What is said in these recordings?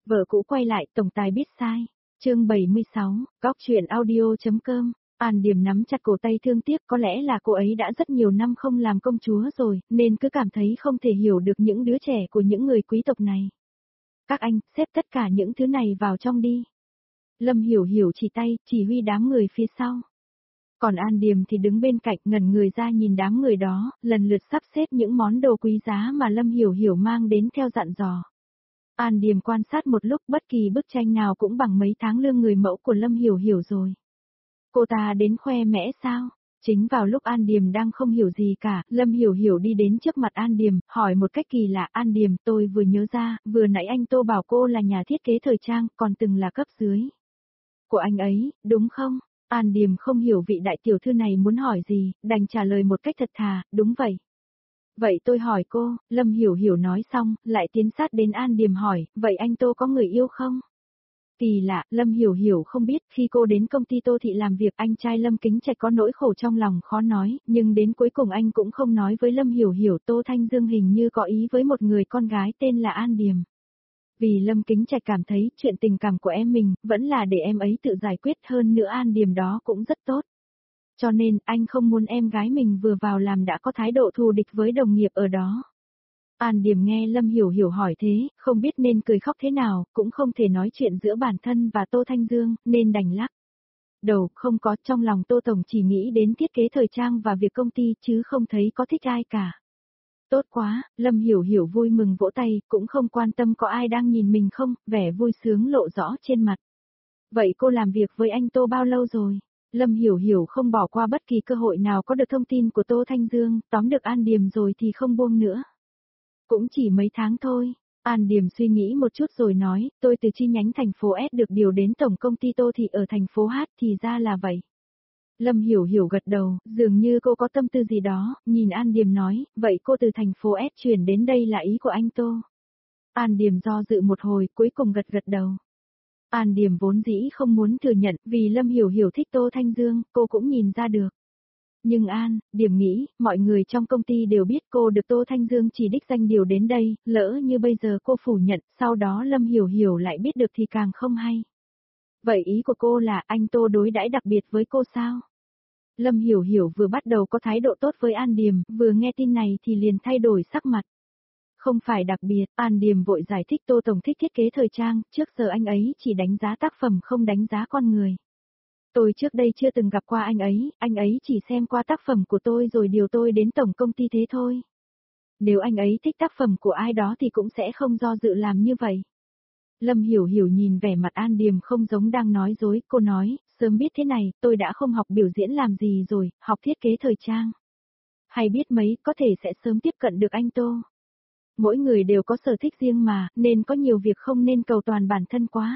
Vợ cũ quay lại, tổng tài biết sai. Chương 76, góc truyện audio.com. An Điềm nắm chặt cổ tay thương tiếc, có lẽ là cô ấy đã rất nhiều năm không làm công chúa rồi, nên cứ cảm thấy không thể hiểu được những đứa trẻ của những người quý tộc này. Các anh, xếp tất cả những thứ này vào trong đi. Lâm Hiểu Hiểu chỉ tay, chỉ huy đám người phía sau. Còn An Điềm thì đứng bên cạnh ngẩn người ra nhìn đám người đó, lần lượt sắp xếp những món đồ quý giá mà Lâm Hiểu Hiểu mang đến theo dặn dò. An Điềm quan sát một lúc, bất kỳ bức tranh nào cũng bằng mấy tháng lương người mẫu của Lâm Hiểu Hiểu rồi. Cô ta đến khoe mẽ sao? Chính vào lúc An Điềm đang không hiểu gì cả, Lâm Hiểu Hiểu đi đến trước mặt An Điềm, hỏi một cách kỳ lạ. An Điềm, tôi vừa nhớ ra, vừa nãy anh Tô bảo cô là nhà thiết kế thời trang, còn từng là cấp dưới của anh ấy, đúng không? An Điềm không hiểu vị đại tiểu thư này muốn hỏi gì, đành trả lời một cách thật thà, đúng vậy. Vậy tôi hỏi cô, Lâm Hiểu Hiểu nói xong, lại tiến sát đến An Điềm hỏi, vậy anh Tô có người yêu không? Kỳ lạ, Lâm Hiểu Hiểu không biết, khi cô đến công ty Tô Thị làm việc, anh trai Lâm Kính Trạch có nỗi khổ trong lòng khó nói, nhưng đến cuối cùng anh cũng không nói với Lâm Hiểu Hiểu. Tô Thanh Dương hình như có ý với một người con gái tên là An Điềm. Vì Lâm Kính Trạch cảm thấy chuyện tình cảm của em mình, vẫn là để em ấy tự giải quyết, hơn nữa An Điềm đó cũng rất tốt. Cho nên, anh không muốn em gái mình vừa vào làm đã có thái độ thù địch với đồng nghiệp ở đó. An Điềm nghe Lâm Hiểu Hiểu hỏi thế, không biết nên cười khóc thế nào, cũng không thể nói chuyện giữa bản thân và Tô Thanh Dương, nên đành lắc đầu. Không có, trong lòng Tô Tổng chỉ nghĩ đến thiết kế thời trang và việc công ty, chứ không thấy có thích ai cả. Tốt quá, Lâm Hiểu Hiểu vui mừng vỗ tay, cũng không quan tâm có ai đang nhìn mình không, vẻ vui sướng lộ rõ trên mặt. Vậy cô làm việc với anh Tô bao lâu rồi? Lâm Hiểu Hiểu không bỏ qua bất kỳ cơ hội nào có được thông tin của Tô Thanh Dương, tóm được An Điềm rồi thì không buông nữa. Cũng chỉ mấy tháng thôi. An Điềm suy nghĩ một chút rồi nói, tôi từ chi nhánh thành phố S được điều đến tổng công ty Tô Thị ở thành phố H, thì ra là vậy. Lâm Hiểu Hiểu gật đầu, dường như cô có tâm tư gì đó, nhìn An Điềm nói, vậy cô từ thành phố S chuyển đến đây là ý của anh Tô. An Điềm do dự một hồi, cuối cùng gật đầu. An Điềm vốn dĩ không muốn thừa nhận, vì Lâm Hiểu Hiểu thích Tô Thanh Dương, cô cũng nhìn ra được. Nhưng Điềm nghĩ, mọi người trong công ty đều biết cô được Tô Thanh Dương chỉ đích danh điều đến đây, lỡ như bây giờ cô phủ nhận, sau đó Lâm Hiểu Hiểu lại biết được thì càng không hay. Vậy ý của cô là anh Tô đối đãi đặc biệt với cô sao? Lâm Hiểu Hiểu vừa bắt đầu có thái độ tốt với An Điềm, vừa nghe tin này thì liền thay đổi sắc mặt. Không phải đặc biệt, An Điềm vội giải thích Tô Tổng thích thiết kế thời trang, trước giờ anh ấy chỉ đánh giá tác phẩm không đánh giá con người. Tôi trước đây chưa từng gặp qua anh ấy chỉ xem qua tác phẩm của tôi rồi điều tôi đến tổng công ty thế thôi. Nếu anh ấy thích tác phẩm của ai đó thì cũng sẽ không do dự làm như vậy. Lâm Hiểu Hiểu nhìn vẻ mặt An Điềm không giống đang nói dối, cô nói, sớm biết thế này, tôi đã không học biểu diễn làm gì rồi, học thiết kế thời trang. Hay biết mấy, có thể sẽ sớm tiếp cận được anh Tô. Mỗi người đều có sở thích riêng mà, nên có nhiều việc không nên cầu toàn bản thân quá.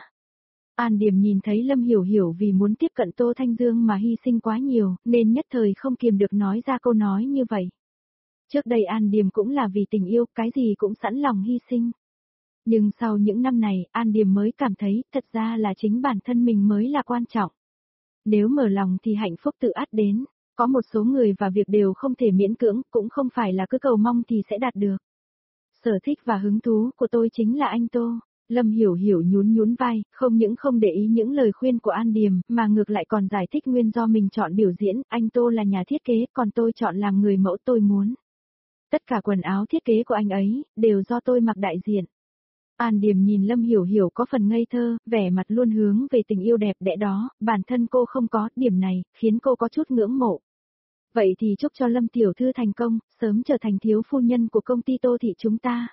An Điềm nhìn thấy Lâm Hiểu Hiểu vì muốn tiếp cận Tô Thanh Dương mà hy sinh quá nhiều, nên nhất thời không kiềm được nói ra câu nói như vậy. Trước đây An Điềm cũng là vì tình yêu, cái gì cũng sẵn lòng hy sinh. Nhưng sau những năm này, An Điềm mới cảm thấy, thật ra là chính bản thân mình mới là quan trọng. Nếu mở lòng thì hạnh phúc tự ắt đến, có một số người và việc đều không thể miễn cưỡng, cũng không phải là cứ cầu mong thì sẽ đạt được. Sở thích và hứng thú của tôi chính là anh Tô. Lâm Hiểu Hiểu nhún vai, không những không để ý những lời khuyên của An Điềm, mà ngược lại còn giải thích nguyên do mình chọn biểu diễn, anh Tô là nhà thiết kế, còn tôi chọn làm người mẫu tôi muốn. Tất cả quần áo thiết kế của anh ấy, đều do tôi mặc đại diện. An Điềm nhìn Lâm Hiểu Hiểu có phần ngây thơ, vẻ mặt luôn hướng về tình yêu đẹp đẽ đó, bản thân cô không có, điểm này, khiến cô có chút ngưỡng mộ. Vậy thì chúc cho Lâm Tiểu Thư thành công, sớm trở thành thiếu phu nhân của công ty Tô Thị chúng ta.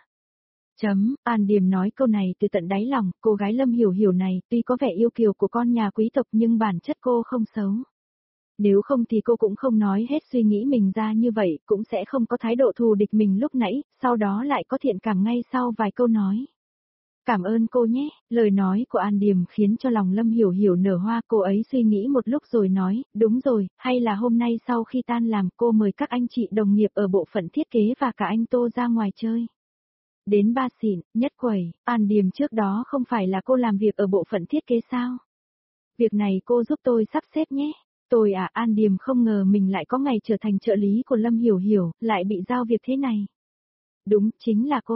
An Điềm nói câu này từ tận đáy lòng, cô gái Lâm Hiểu Hiểu này, tuy có vẻ yêu kiều của con nhà quý tộc nhưng bản chất cô không xấu. Nếu không thì cô cũng không nói hết suy nghĩ mình ra như vậy, cũng sẽ không có thái độ thù địch mình lúc nãy, sau đó lại có thiện cảm ngay sau vài câu nói. Cảm ơn cô nhé, lời nói của An Điềm khiến cho lòng Lâm Hiểu Hiểu nở hoa, cô ấy suy nghĩ một lúc rồi nói, đúng rồi, hay là hôm nay sau khi tan làm cô mời các anh chị đồng nghiệp ở bộ phận thiết kế và cả anh Tô ra ngoài chơi. Đến ba xịn, nhất quẩy, An Điềm trước đó không phải là cô làm việc ở bộ phận thiết kế sao? Việc này cô giúp tôi sắp xếp nhé. Tôi An Điềm không ngờ mình lại có ngày trở thành trợ lý của Lâm Hiểu Hiểu, lại bị giao việc thế này. Đúng, chính là cô.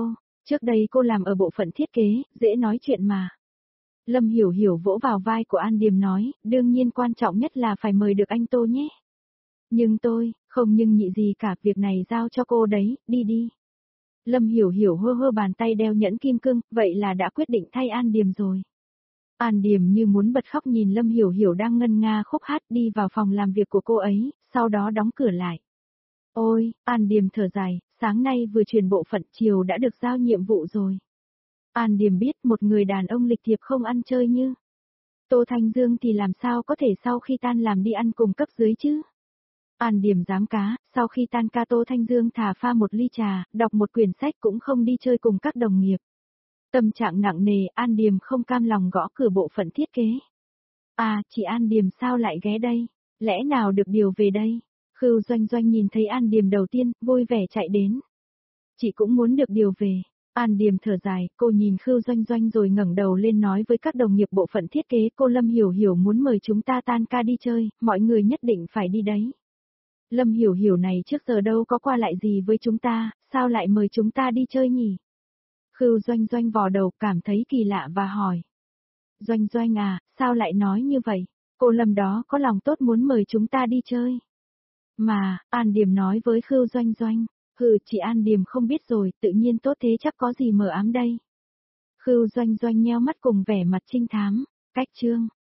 Trước đây cô làm ở bộ phận thiết kế, dễ nói chuyện mà. Lâm Hiểu Hiểu vỗ vào vai của An Điềm nói, đương nhiên quan trọng nhất là phải mời được anh Tô nhé. Nhưng tôi, không nhưng nhị gì cả, việc này giao cho cô đấy, đi đi. Lâm Hiểu Hiểu hơ hơ bàn tay đeo nhẫn kim cương, vậy là đã quyết định thay An Điềm rồi. An Điềm như muốn bật khóc nhìn Lâm Hiểu Hiểu đang ngân nga khúc hát đi vào phòng làm việc của cô ấy, sau đó đóng cửa lại. Ôi, An Điềm thở dài, sáng nay vừa chuyển bộ phận chiều đã được giao nhiệm vụ rồi. An Điềm biết một người đàn ông lịch thiệp không ăn chơi như Tô Thanh Dương thì làm sao có thể sau khi tan làm đi ăn cùng cấp dưới chứ? An Điềm giám cá, sau khi tan ca Tô Thanh Dương thả pha một ly trà, đọc một quyển sách cũng không đi chơi cùng các đồng nghiệp. Tâm trạng nặng nề, An Điềm không cam lòng gõ cửa bộ phận thiết kế. À, chị An Điềm sao lại ghé đây? Lẽ nào được điều về đây? Khưu Doanh Doanh nhìn thấy An Điềm đầu tiên, vui vẻ chạy đến. Chị cũng muốn được điều về. An Điềm thở dài, cô nhìn Khưu Doanh Doanh rồi ngẩng đầu lên nói với các đồng nghiệp bộ phận thiết kế, cô Lâm Hiểu Hiểu muốn mời chúng ta tan ca đi chơi, mọi người nhất định phải đi đấy. Lâm Hiểu Hiểu này trước giờ đâu có qua lại gì với chúng ta, sao lại mời chúng ta đi chơi nhỉ? Khưu Doanh Doanh vò đầu cảm thấy kỳ lạ và hỏi. Doanh Doanh à, sao lại nói như vậy? Cô Lâm đó có lòng tốt muốn mời chúng ta đi chơi. Mà, An Điềm nói với Khưu Doanh Doanh. Hừ, chị An Điềm không biết rồi, tự nhiên tốt thế chắc có gì mờ ám đây. Khưu Doanh Doanh nheo mắt cùng vẻ mặt trinh thám. Cách chương.